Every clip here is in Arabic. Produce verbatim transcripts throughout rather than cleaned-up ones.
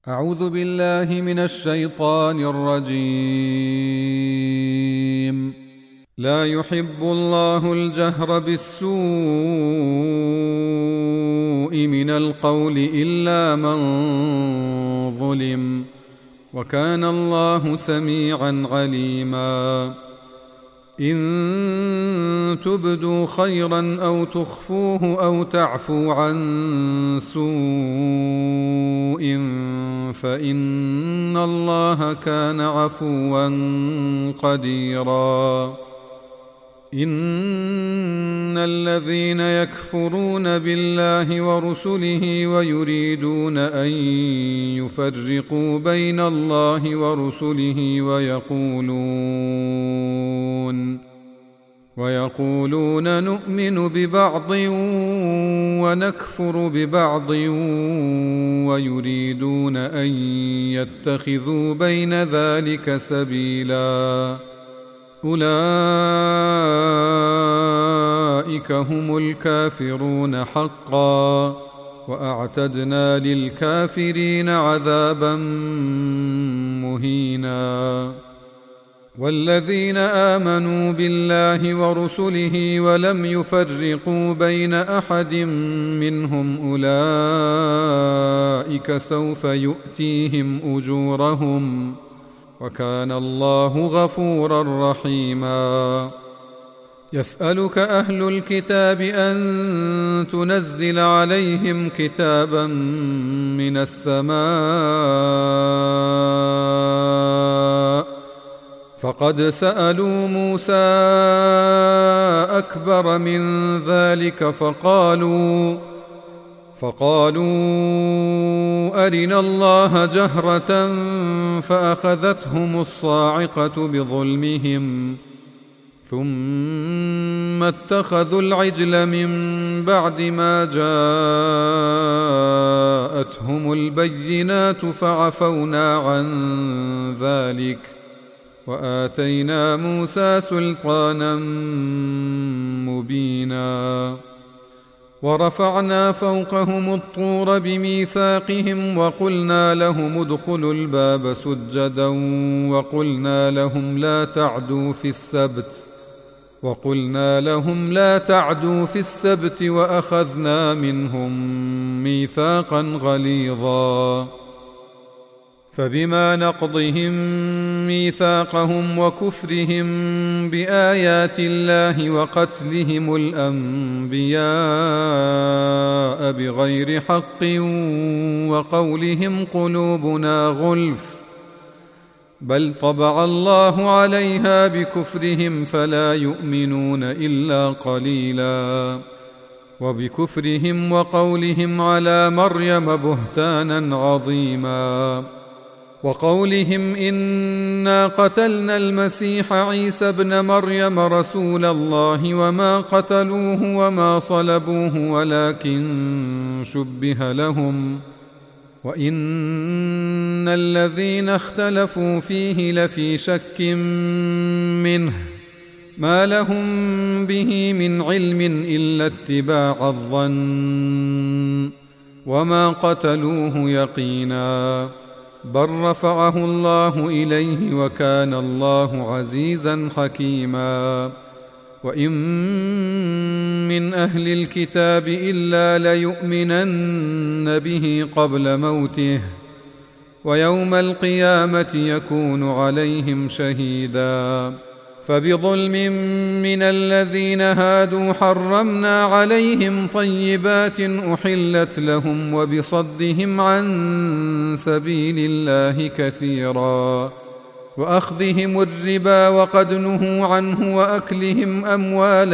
أعوذ بالله من الشيطان الرجيم. لا يحب الله الجهر بالسوء من القول إلا من ظلم، وكان الله سميعا عليما. إن تبدوا خيرا أو تخفوه أو تعفوا عن سوء فإن الله كان عفوا قديرا. إن الذين يكفرون بالله ورسله ويريدون أن يفرقوا بين الله ورسله ويقولون ويقولون نؤمن ببعض ونكفر ببعض ويريدون أن يتخذوا بين ذلك سبيلا، أولئك هم الكافرون حقا، وأعتدنا للكافرين عذابا مهينا. والذين آمنوا بالله ورسله ولم يفرقوا بين أحد منهم أولئك سوف يؤتيهم أجورهم، وكان الله غفورا رحيما. يسألك أهل الكتاب أن تنزل عليهم كتابا من السماء، فقد سألوا موسى أكبر من ذلك فقالوا فقالوا أرنا الله جهرة فأخذتهم الصاعقة بظلمهم، ثم اتخذوا العجل من بعد ما جاءتهم البينات فعفونا عن ذلك، وآتينا موسى سلطانا مبينا. ورفعنا فوقهم الطور بميثاقهم وقلنا لهم ادخلوا الباب سجدا وقلنا لهم لا تعدوا في السبت وقلنا لهم لا تعدوا في السبت وأخذنا منهم ميثاقا غليظا. فبما نقضهم ميثاقهم وكفرهم بآيات الله وقتلهم الأنبياء بغير حق وقولهم قلوبنا غلف، بل طبع الله عليها بكفرهم فلا يؤمنون إلا قليلا. وبكفرهم وقولهم على مريم بهتانا عظيما، وقولهم إنا قتلنا المسيح عيسى ابن مريم رسول الله وما قتلوه وما صلبوه ولكن شبه لهم، وإن الذين اختلفوا فيه لفي شك منه ما لهم به من علم إلا اتباع الظن، وما قتلوه يقينا، بل رفعه الله إليه وكان الله عزيزا حكيما. وإن من أهل الكتاب إلا ليؤمنن به قبل موته، ويوم القيامة يكون عليهم شهيدا. فبظلم من الذين هادوا حرمنا عليهم طيبات أحلت لهم وبصدهم عن سبيل الله كثيرا، وأخذهم الربا وقد نهوا عنه وأكلهم أموال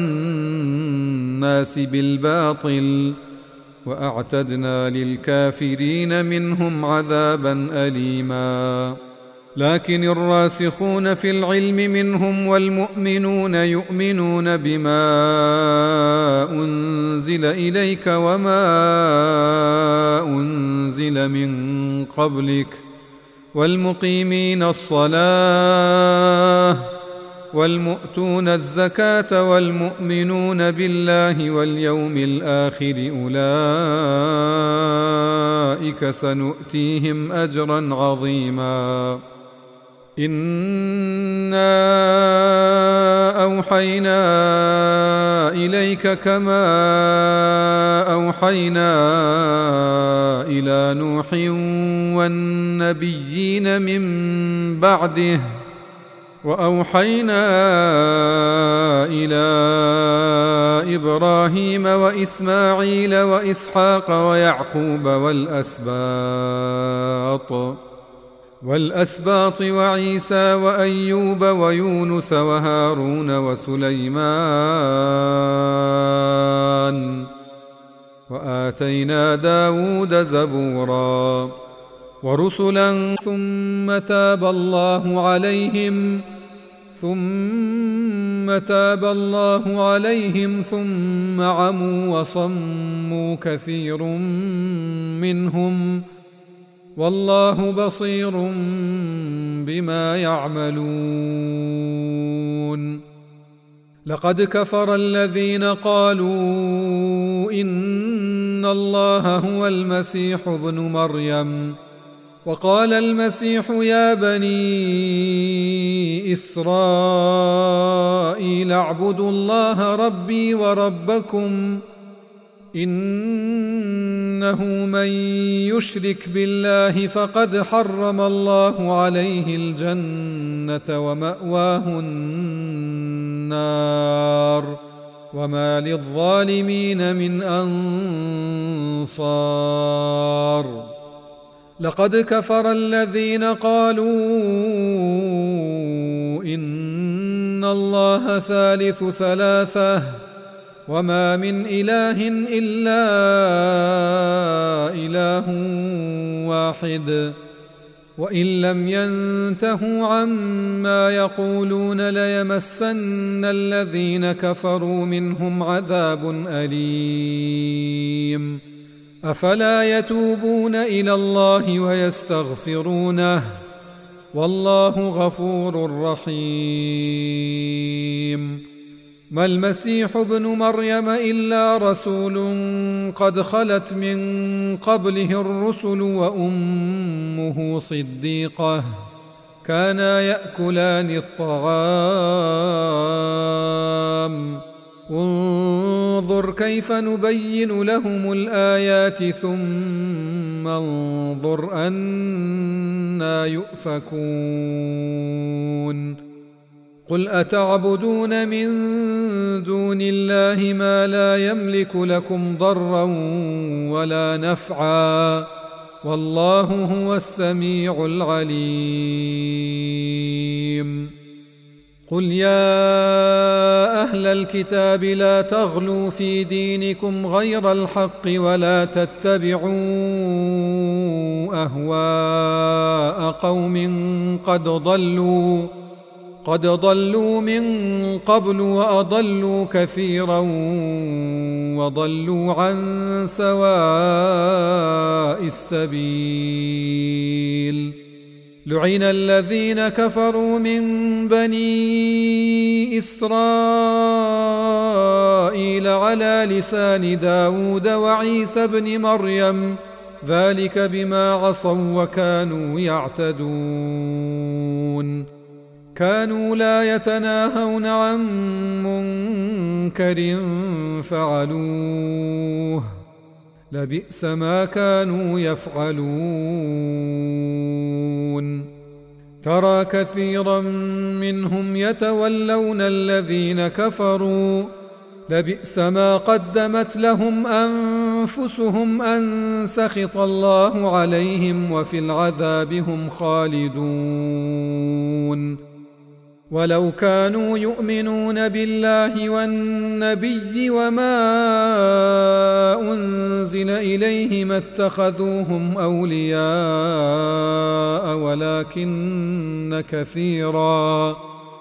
الناس بالباطل، وأعتدنا للكافرين منهم عذابا أليما. لكن الراسخون في العلم منهم والمؤمنون يؤمنون بما أنزل إليك وما أنزل من قبلك والمقيمين الصلاة والمؤتون الزكاة والمؤمنون بالله واليوم الآخر أولئك سنؤتيهم أجرا عظيما إنا أوحينا إليك كما أوحينا إلى نوح والنبيين من بعده وأوحينا إلى إبراهيم وإسماعيل وإسحاق ويعقوب والأسباط والأسباط وعيسى وأيوب ويونس وهارون وسليمان وآتينا داود زبورا ورسلا ثم تاب الله عليهم ثم تاب الله عليهم ثم عموا وصموا كثير منهم والله بصير بما يعملون لقد كفر الذين قالوا إن الله هو المسيح ابن مريم وقال المسيح يا بني إسرائيل اعبدوا الله ربي وربكم إنه من يشرك بالله فقد حرم الله عليه الجنة ومأواه النار وما للظالمين من أنصار لقد كفر الذين قالوا إن الله ثالث ثلاثة وما من إله إلا إله واحد وإن لم ينتهوا عما يقولون ليمسن الذين كفروا منهم عذاب أليم أفلا يتوبون إلى الله ويستغفرونه والله غفور رحيم ما المسيح ابن مريم إلا رسول قد خلت من قبله الرسل وأمه صديقة كانا يأكلان الطعام انظر كيف نبين لهم الآيات ثم انظر أنى يؤفكون قل أتعبدون من دون الله ما لا يملك لكم ضرا ولا نفعا والله هو السميع العليم قل يا أهل الكتاب لا تغلوا في دينكم غير الحق ولا تتبعوا أهواء قوم قد ضلوا قد ضلوا من قبل وأضلوا كثيرا وضلوا عن سواء السبيل لعن الذين كفروا من بني إسرائيل على لسان داود وعيسى بن مريم ذلك بما عصوا وكانوا يعتدون كانوا لا يتناهون عن منكر فعلوه لبئس ما كانوا يفعلون ترى كثيرا منهم يتولون الذين كفروا لبئس ما قدمت لهم أنفسهم أن سخط الله عليهم وفي العذاب هم خالدون ولو كانوا يؤمنون بالله والنبي وما أنزل إليه ما اتخذوهم أولياء ولكن كثيرا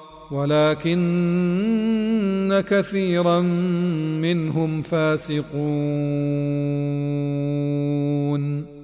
ولكن كثيرا منهم فاسقون